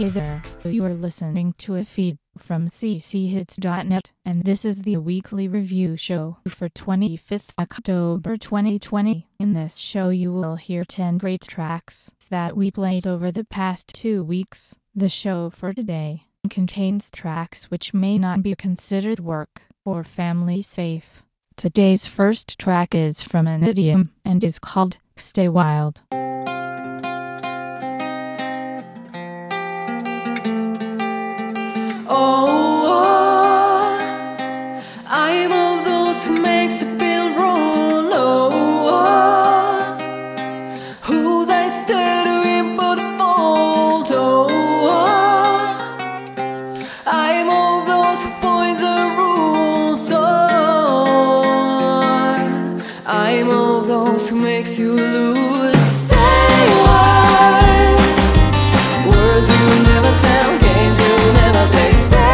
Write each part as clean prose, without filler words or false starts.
Hey there, you are listening to a feed from cchits.net, and this is the weekly review show for 25th October 2020. In this show you will hear 10 great tracks that we played over the past 2 weeks. The show for today contains tracks which may not be considered work or family safe. Today's first track is from An Idiom and is called Stay Wild. I'm of those who makes it feel wrong. Whose I stay to him but fault. I'm of those who points the rules. I'm of those who makes you lose. Stay wild. Words you never tell, games you never play.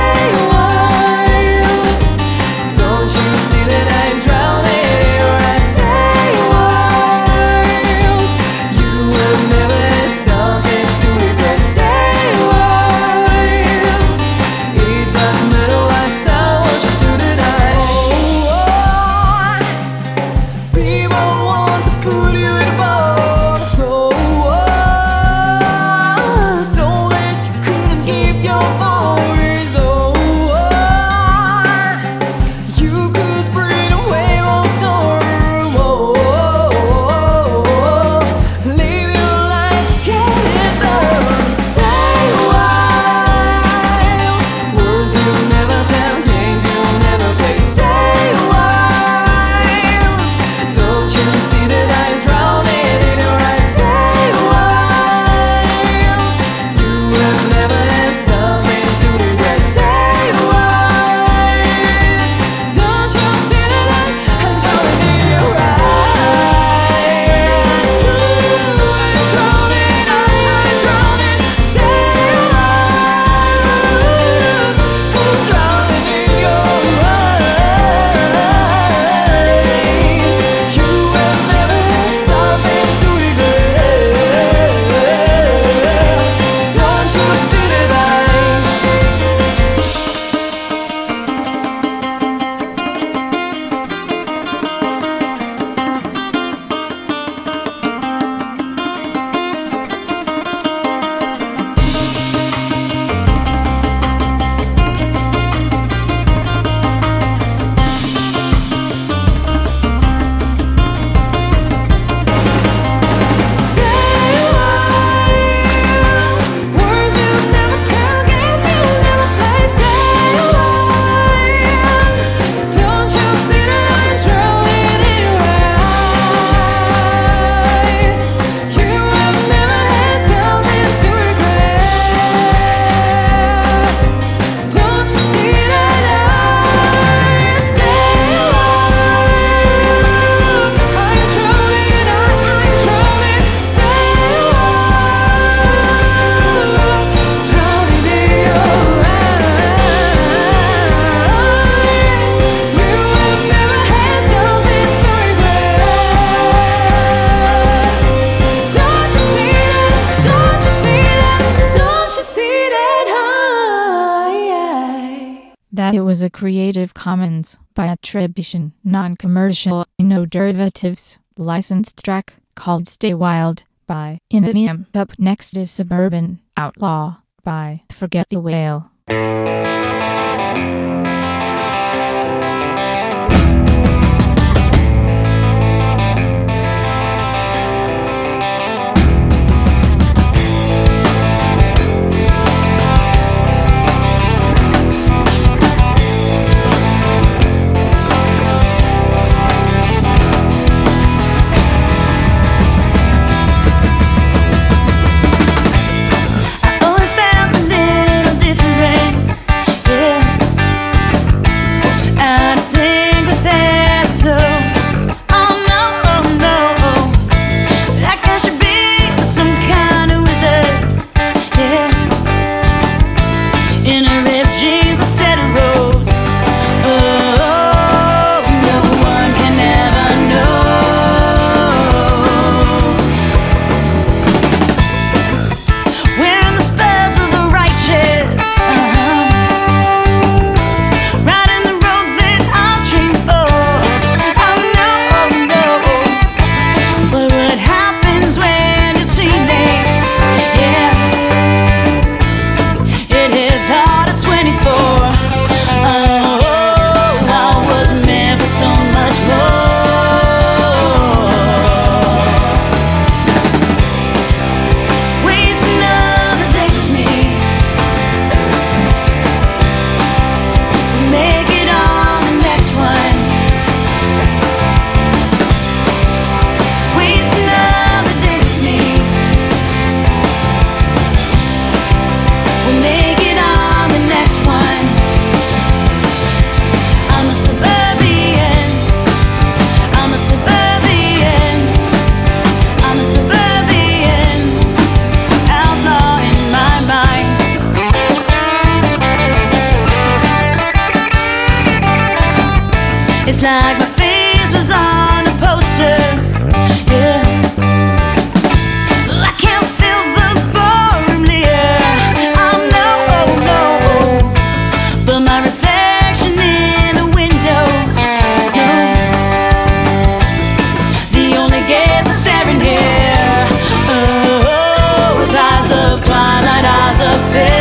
It was a Creative Commons by attribution, non-commercial, no derivatives, licensed track called Stay Wild by An Idiom. Up next is Suburban Outlaw by Forget the Whale. Always felt a little different. It's like my face was on a poster. Yeah, I can't feel the ballroom near. Oh no, no, but my reflection in the window. No, the only gaze is staring here. Oh, with eyes of twilight, eyes of fear.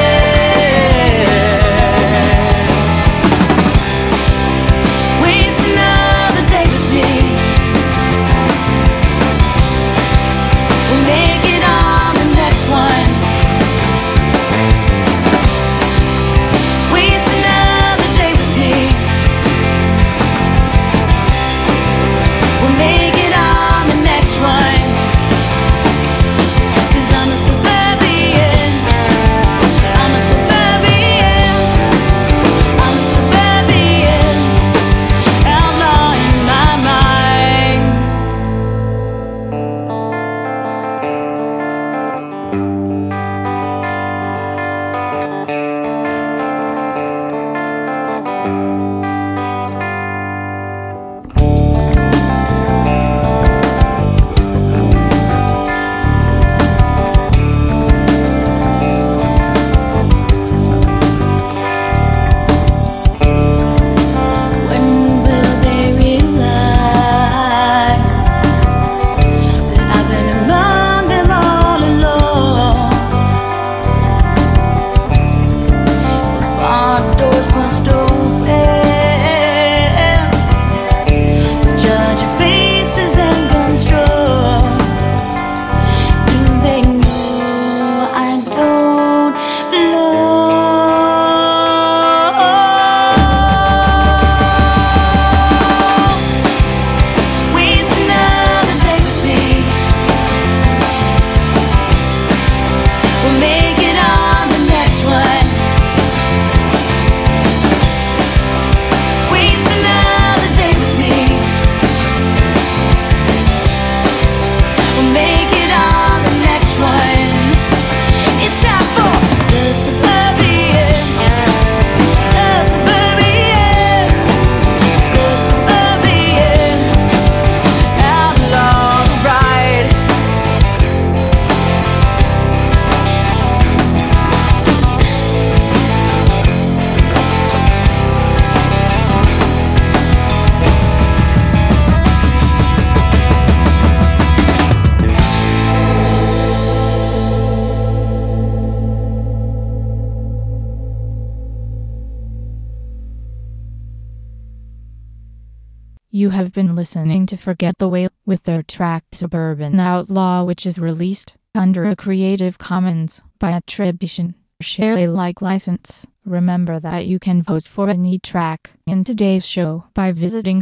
You have been listening to Forget the Whale with their track Suburban Outlaw, which is released under a Creative Commons by attribution, share Alike license. Remember that you can vote for any track in today's show by visiting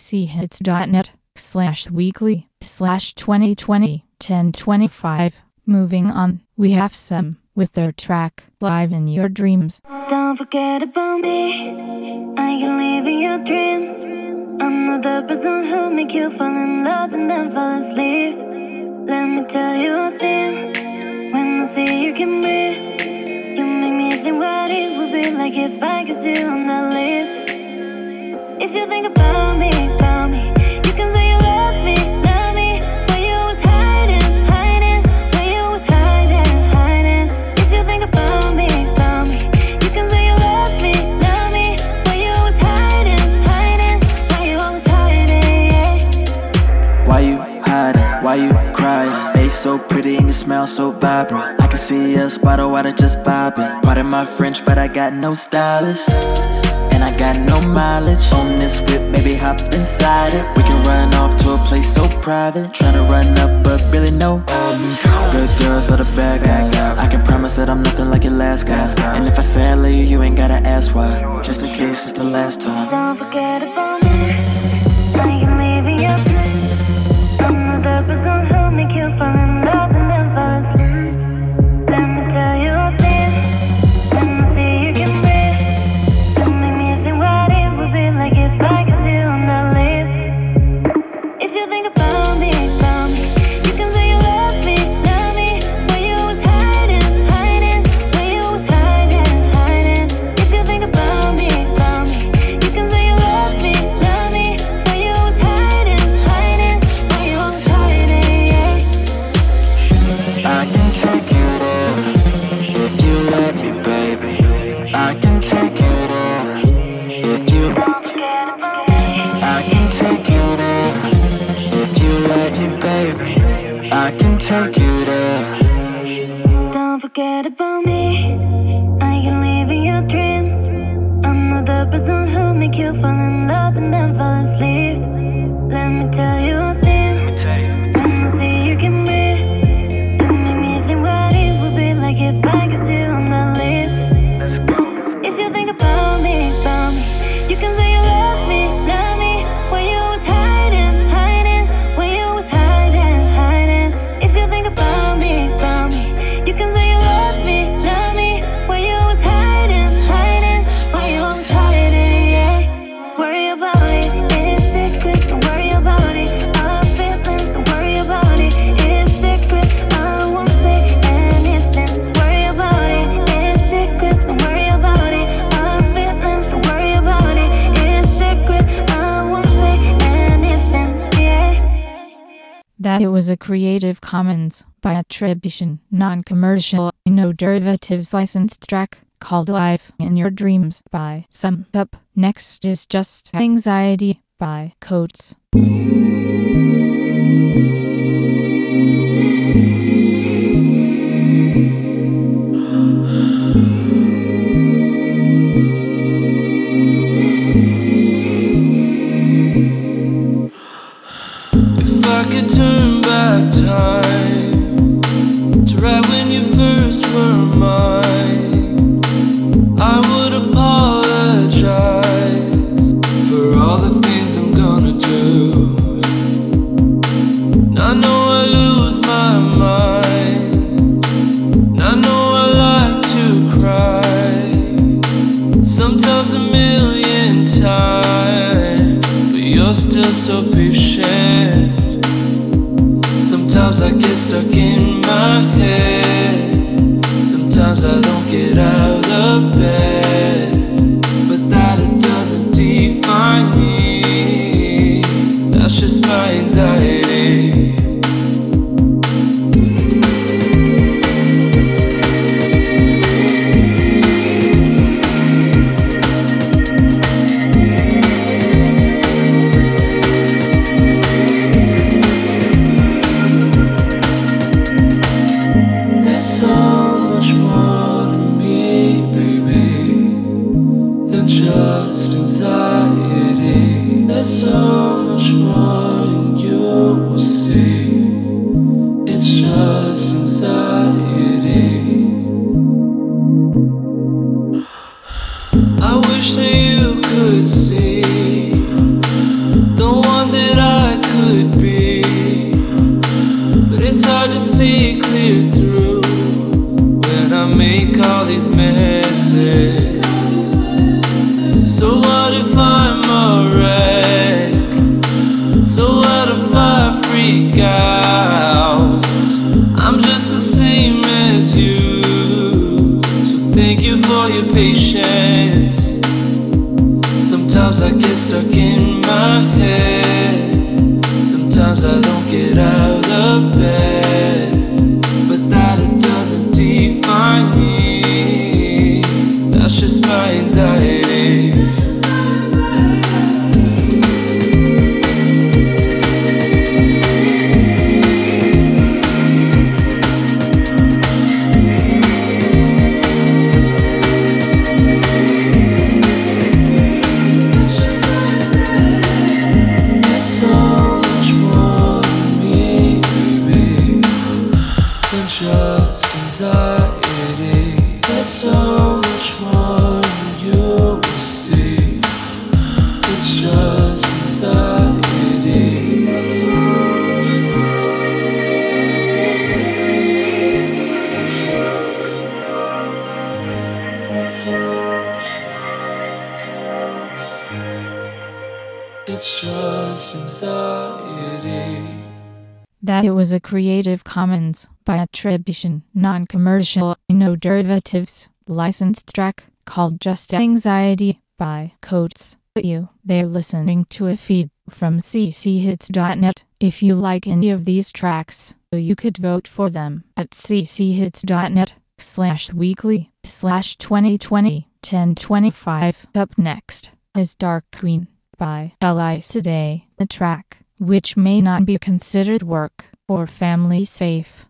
cchits.net/weekly/2020-1025. Moving on, we have Sem with their track Live in Your Dreams. Don't forget about me, I can live in your dreams. I'm not the person who make you fall in love and then fall asleep. Let me tell you a thing, when I see you can breathe, you make me think what it would be like if I could see you on the lips. If you think about me, you can say you love me, when you was hiding, when you was hiding. If you think about me, you can say you love me, when you was hiding, when you was hiding, yeah. Why you hiding? Why you crying? Face so pretty and you smell so vibrant. I can see us by the water just vibing. Pardon my French, but I got no stylist, and I got no mileage on this whip, maybe hop inside it. We can run off to a place so private, tryna run up but really no. Good girls are the bad guys. I can promise that I'm nothing like your last guy. And if I say I love you, you ain't gotta ask why, just in case it's the last time. Don't forget about me, I can live in your dreams. I'm not the person who make you fall in love and then fall asleep. Let me tell you a thing, when I see you can breathe, you make me think what it would be like if I could see you on the lips. If you think about me, you can say you love me, when you was hiding, when you was hiding. If you think about me, you can say you love me, I can take you there. Don't forget about me. I can live in your dreams. I'm not the person who make you fall in love and then fall asleep. Let me tell you a thing. When I see you can breathe, you make me think what it would be like if I could see you on my lips. If you think about me, you can say you love me, when you was hiding, when you was hiding. If you think about me, you can say you love me, when you was hiding, when you was hiding, yeah. Worry about it, it's secret, don't worry about it. Our feelings, don't worry about it, it's secret, I won't say anything. Worry about it, it's secret, don't worry about it. Our feelings, don't worry about it, it's secret, I won't say anything, yeah. That it was a Creative Commons by attribution, non-commercial, no derivatives licensed track called Live in Your Dreams by Sum Up. Next is Just Anxiety by Coates. If I could turn back time to right when you first were mine, I would apologize for all the things I'm gonna do. And I know I lose my mind, and I know I like to cry, sometimes a million times, but you're still so patient. Sometimes I get stuck in my head, sometimes I don't get out of bed, but that it doesn't define me, that's just my anxiety. There's so much more to me, baby, than just anxiety. There's so much more and you will see. It's just anxiety. I wish that you could see the one that I could be, but it's hard to see clear through when I make all these messes. So what if I'm a wreck? So what if I freak out? I'm just the same as you, so thank you for your patience. Sometimes I get stuck in my head, sometimes I don't get out of bed, but that it doesn't define me, that's just my anxiety. There's so much more to me, baby, than just anxiety. There's so much more and you will see. It's just anxiety. There's so much more than just anxiety. There's so much more and you will see. It's just anxiety. That it was a Creative Commons by attribution, non-commercial, no derivatives, licensed track called Just Anxiety by Coates. They're listening to a feed from cchits.net. If you like any of these tracks, you could vote for them at cchits.net/weekly/2020-1025. Up next is Dark Queen by Elise Day, a track which may not be considered work, for family safe.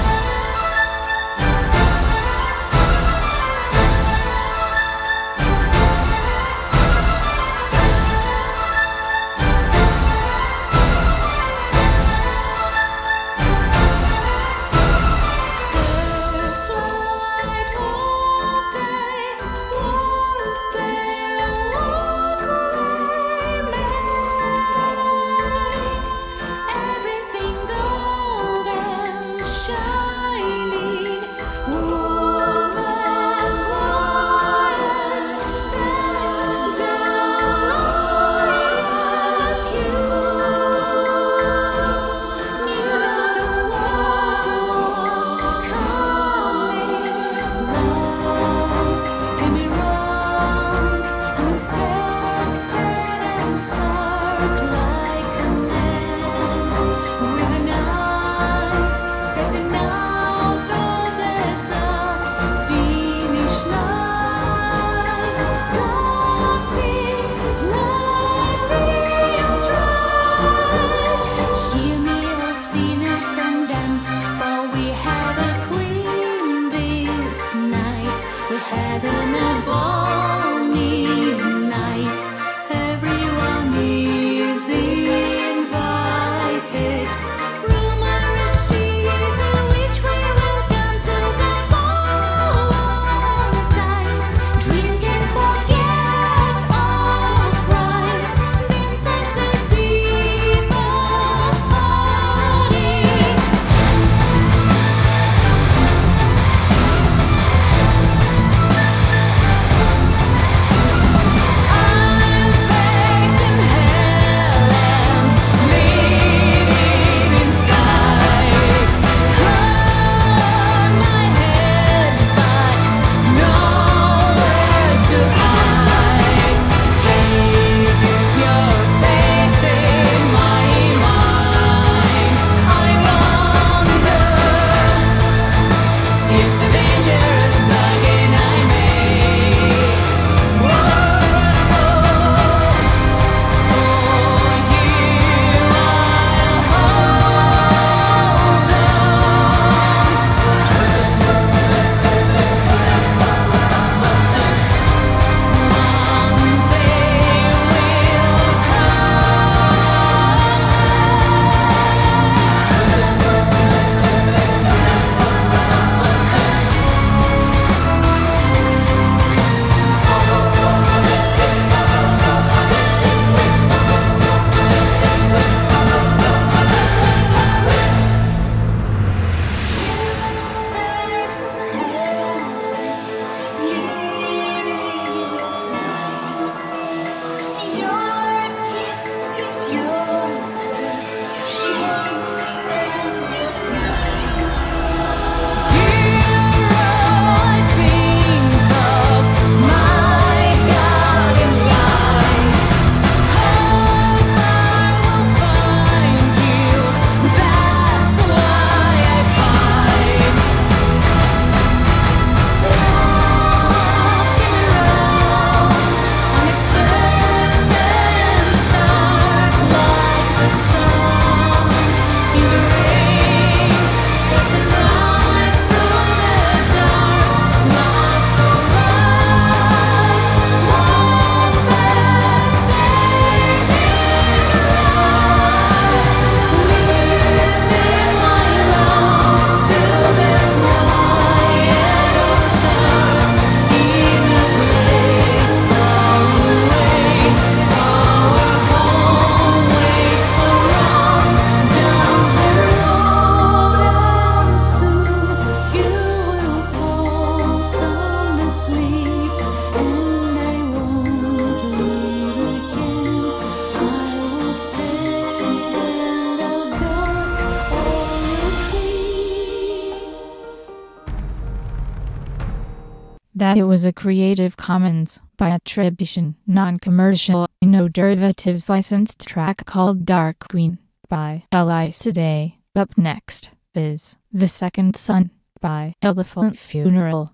That it was a Creative Commons by attribution, non-commercial, no derivatives licensed track called Dark Queen by Elisa Day. Up next is The Second Son by Elephant Funeral.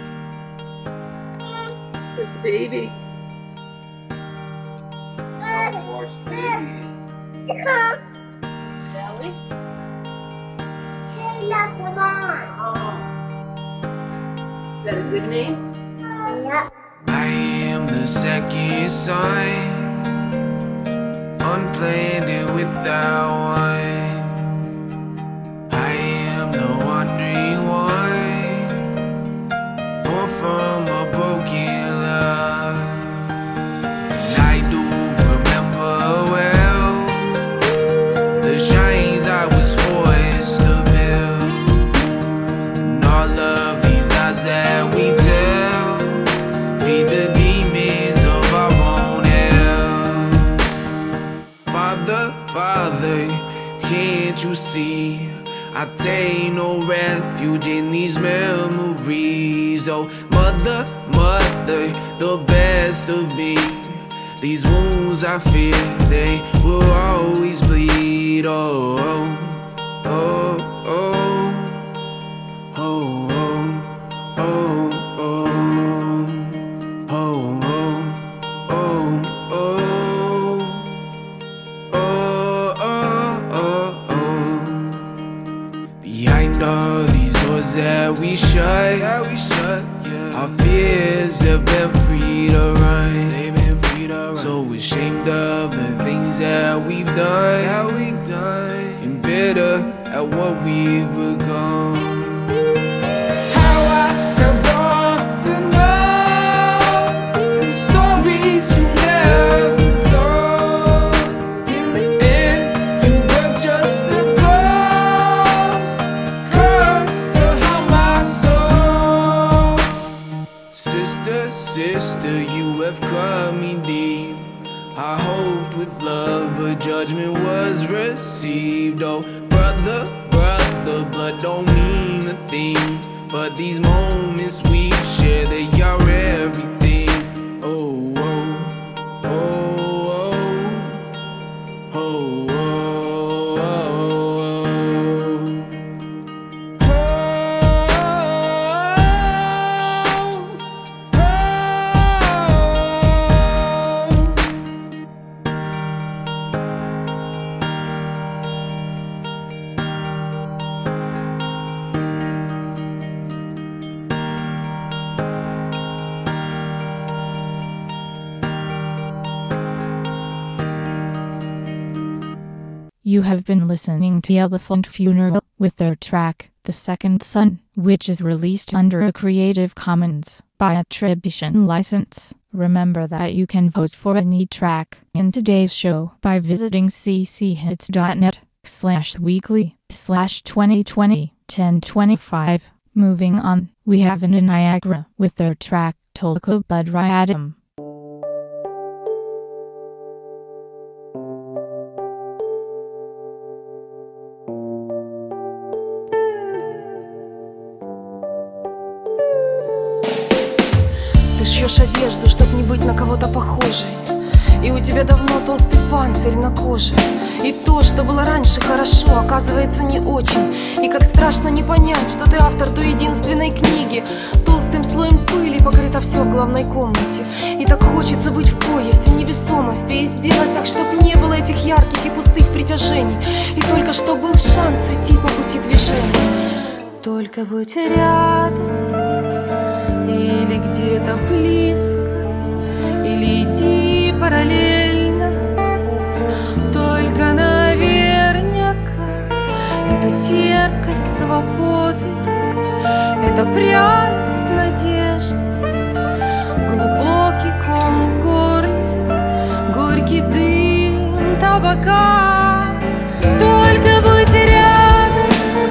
Baby. Belly. Is that a good name? Yeah. I am the second son, unplanned and without one. I am the wandering one, born from a broken love. And I do remember well the shines I was forced to build, and all of these eyes that we tell feed the demons of our own hell. Father, Father, can't you see? I take no refuge in these memories. Oh, Mother, Mother, the best of me. These wounds I fear, they will always bleed. Oh, oh, oh, oh, oh, oh, oh. Behind all these doors that we shut, our fears have been free to run. So ashamed of the things that we've done, and bitter at what we've become. Sister, you have cut me deep. I hoped with love, but judgment was received. Oh, brother, brother, blood don't mean a thing, but these moments we share, they are everything. Oh, oh, oh, oh, oh, oh. You have been listening to Elephant Funeral with their track, The Second Son, which is released under a Creative Commons by attribution license. Remember that you can vote for any track in today's show by visiting cchits.net/weekly/2020-1025. Moving on, we have in Niagara with their track, Tolka Budryadam. Ты шьешь одежду, чтоб не быть на кого-то похожей, и у тебя давно толстый панцирь на коже. И то, что было раньше хорошо, оказывается не очень. И как страшно не понять, что ты автор той единственной книги. Толстым слоем пыли покрыто все в главной комнате. И так хочется быть в поясе невесомости и сделать так, чтоб не было этих ярких и пустых притяжений. И только что был шанс идти по пути движения. Только будь рядом или где-то близко, или иди параллельно. Только наверняка это терпкость свободы, это пряность надежды, глубокий ком в горле, горький дым табака. Только будь рядом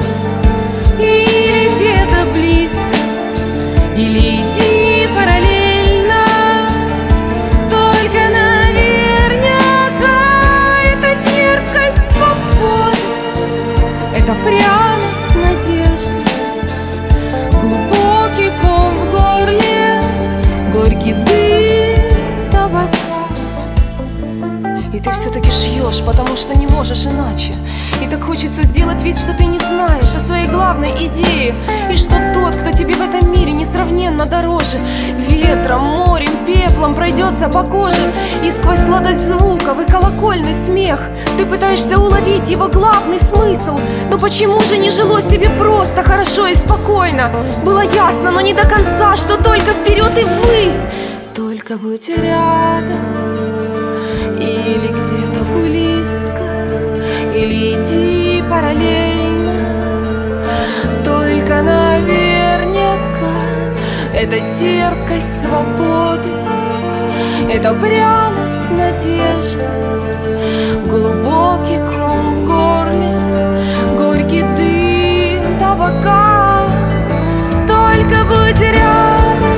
или где-то близко, или иди параллельно. Только наверняка это терпкость свободы, это пряность надежды, глубокий ком в горле, горький дым табака. И ты все-таки шьешь врешь, потому что не можешь иначе. И так хочется сделать вид, что ты не знаешь о своей главной идее, и что тот, кто тебе в этом мире несравненно дороже, ветром, морем, пеплом пройдется по коже. И сквозь сладость звуков и колокольный смех ты пытаешься уловить его главный смысл. Но почему же не жилось тебе просто, хорошо и спокойно? Было ясно, но не до конца, что только вперед и ввысь. Только будь рядом или где-то близко, или иди параллельно. Только наверняка это терпкость свободы, это пряность надежды, глубокий ком в горле, горький дым табака. Только будь рядом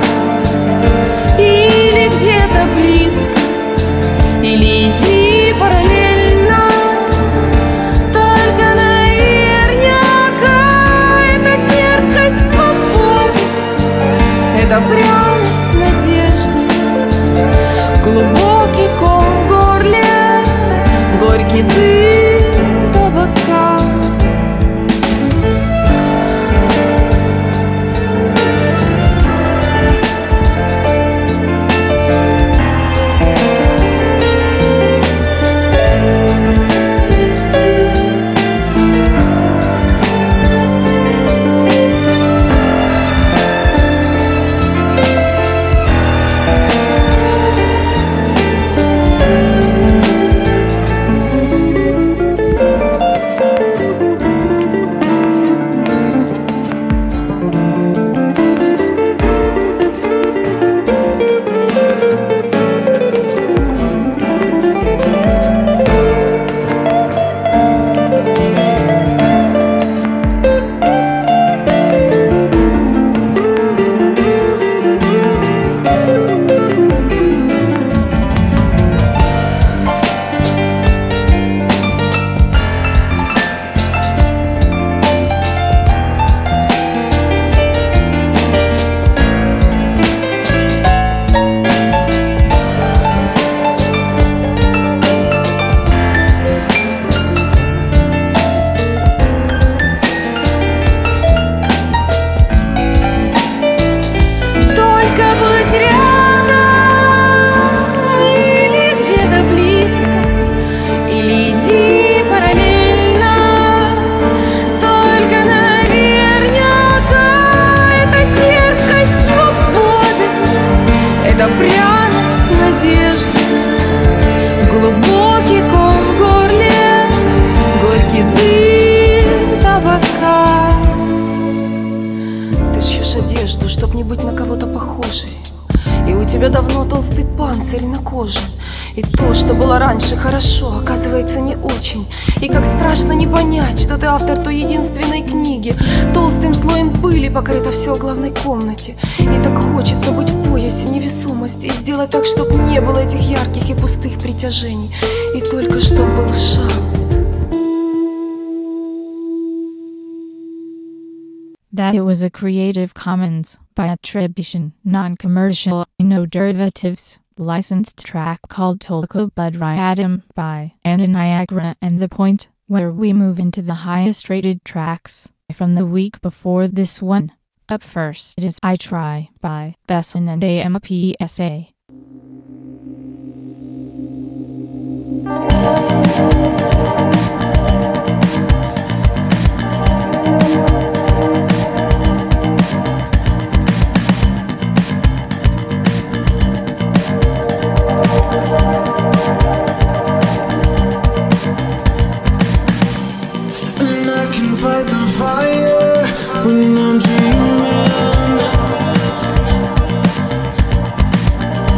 или где-то близко, или иди параллельно. Только наверняка это терпкость свободы, это пряность надежды, глубокий ком в горле, горький дым табака. Это пряность надежды, глубокий ком в горле, горький дым табака. Ты шьешь одежду, чтоб не быть на кого-то похожей, и у тебя давно толстый панцирь на коже. И то, что было раньше хорошо, оказывается не очень. И как страшно не понять, что ты автор той единственной книги. Толстым слоем пыли покрыто все в главной комнате. И так хочется быть в поясе невесомости и сделать так, чтобы не было этих ярких и пустых притяжений. И только чтоб был шанс. That it was a Creative Commons by attribution, non-commercial, no derivatives, licensed track called Tolka Budry Adam by Anna Niagara, and the point where we move into the highest rated tracks from the week before this one. Up first is I Try by Besson and AMPSA. When I'm dreaming,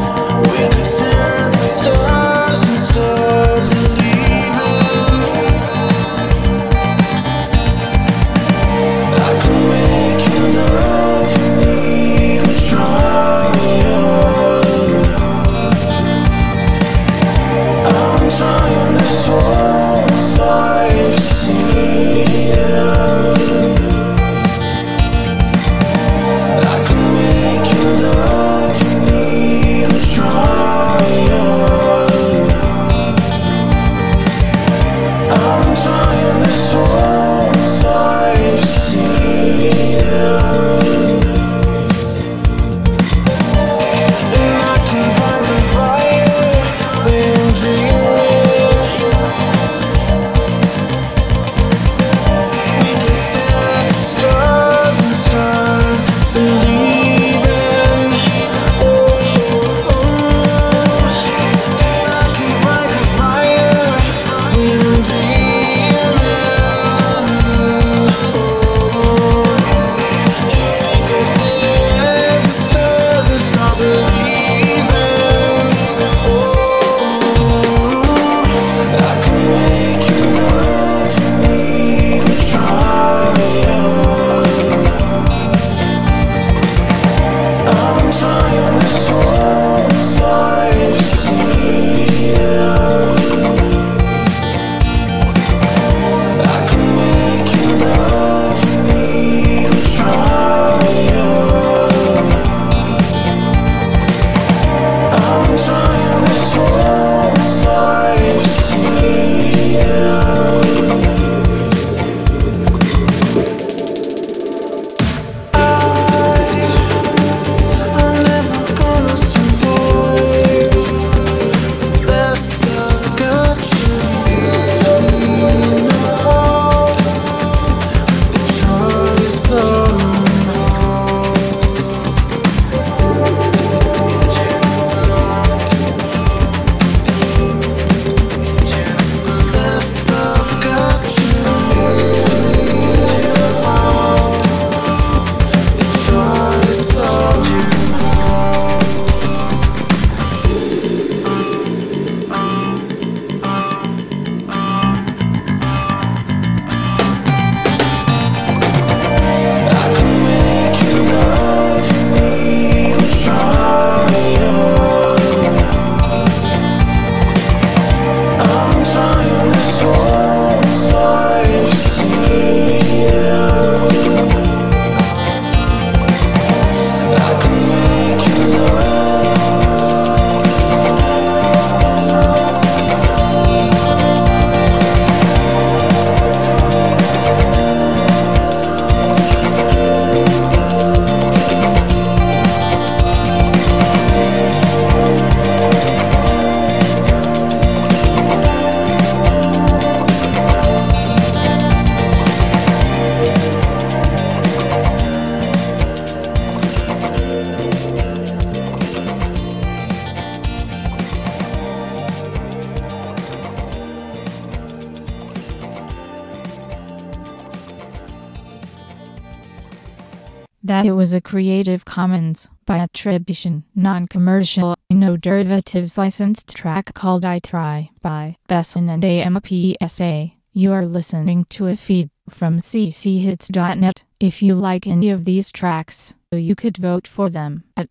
That it was a Creative Commons by attribution, non-commercial, no derivatives licensed track called I Try by Besson and AMPSA. You are listening to a feed from cchits.net. If you like any of these tracks, you could vote for them at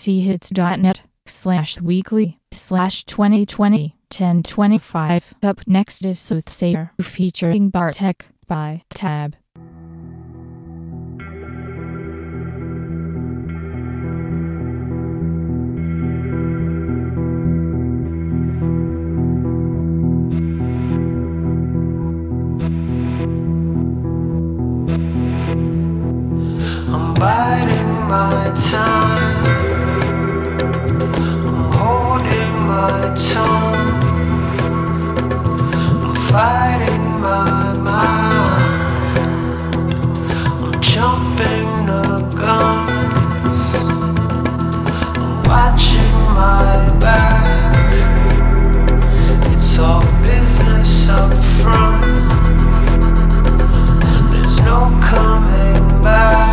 cchits.net/weekly/2020-1025. Up next is Soothsayer featuring Bartek by Tab. Biding my time, I'm holding my tongue, I'm fighting my mind, I'm jumping the guns, I'm watching my back, it's all business up front, there's no coming back.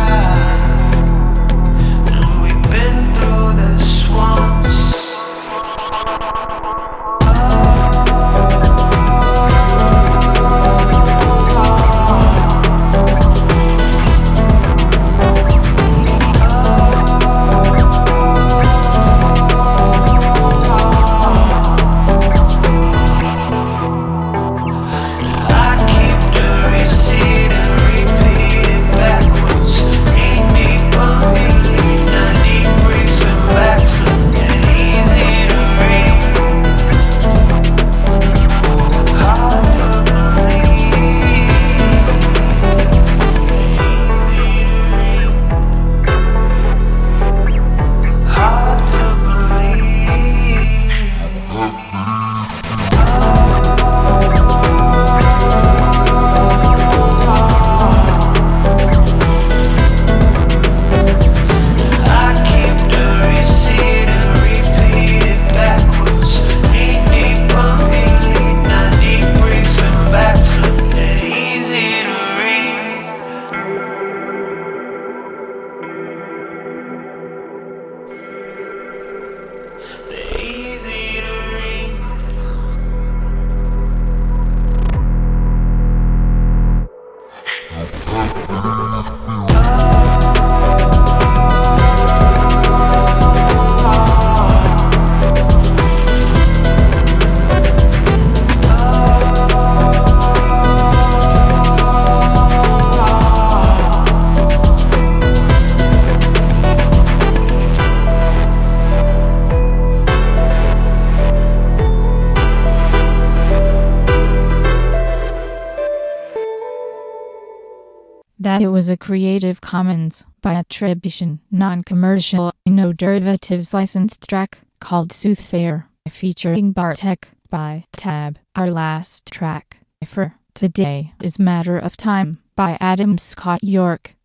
That it was a Creative Commons by attribution, non-commercial, no derivatives licensed track called Soothsayer featuring Bartek by Tab. Our last track for today is Matter of Time by Adam Scott York.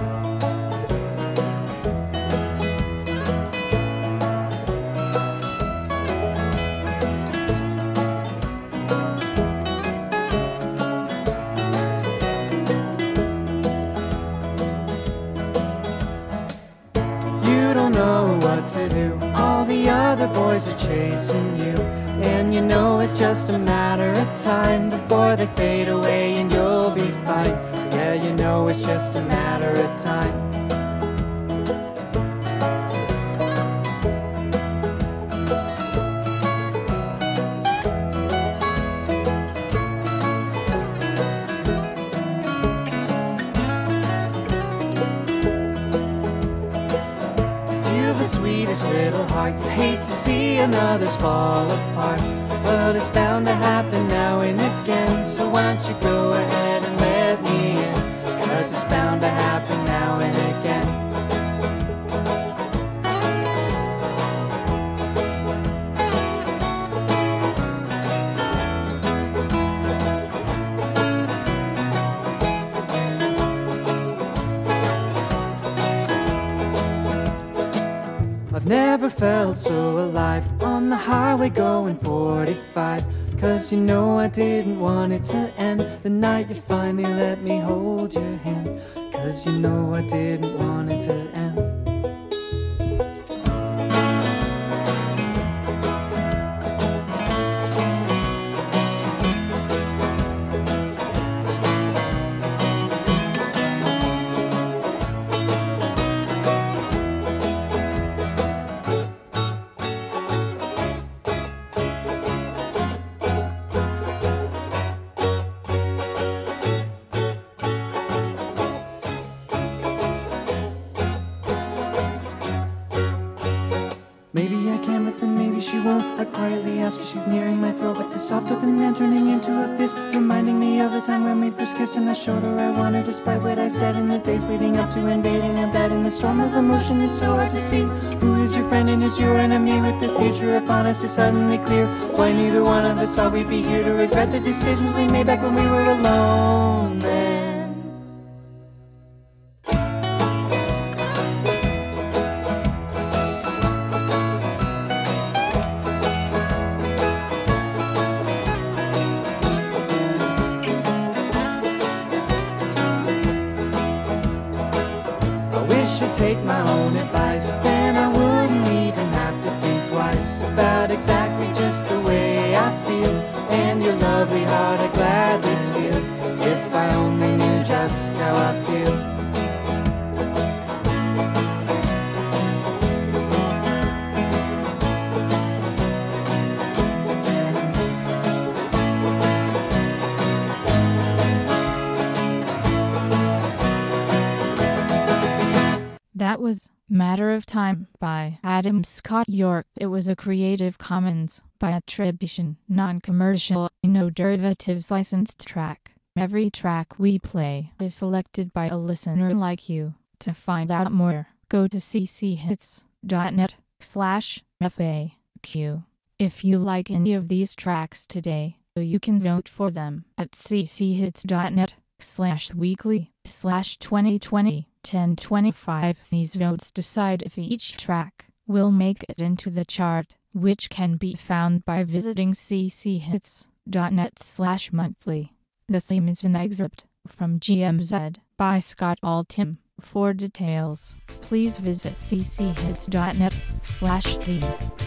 To do. All the other boys are chasing you, and you know it's just a matter of time before they fade away and you'll be fine. Yeah, you know it's just a matter of time. Sweetest little heart, you hate to see another's fall apart, but it's bound to happen now and again. So why don't you go ahead and let me in, 'cause it's bound to happen now and again. Never felt so alive on the highway going 45, 'cause you know I didn't want it to end the night you finally let me hold your hand. 'cause you know I didn't want it to end. Maybe I can, but then maybe she won't. I quietly ask her, she's nearing my throat with the soft opening hand turning into a fist, reminding me of the time when we first kissed. And I showed her I want her despite what I said in the days leading up to invading her bed. In the storm of emotion, it's so hard to see who is your friend and who's your enemy. With the future upon us is suddenly clear, why neither one of us thought we'd be here to regret the decisions we made back when we were alone then. Should take my own advice, then I wouldn't even have to think twice about exactly just the way I feel. And your lovely heart I'd gladly steal if I only knew just how I feel. That was Matter of Time by Adam Scott York. It was a Creative Commons by attribution, non-commercial, no derivatives licensed track. Every track we play is selected by a listener like you. To find out more, go to cchits.net/FAQ. If you like any of these tracks today, you can vote for them at cchits.net/weekly/2020. 1025. These votes decide if each track will make it into the chart, which can be found by visiting cchits.net/monthly. The theme is an excerpt from GMZ by Scott Altham. For details, please visit cchits.net/theme.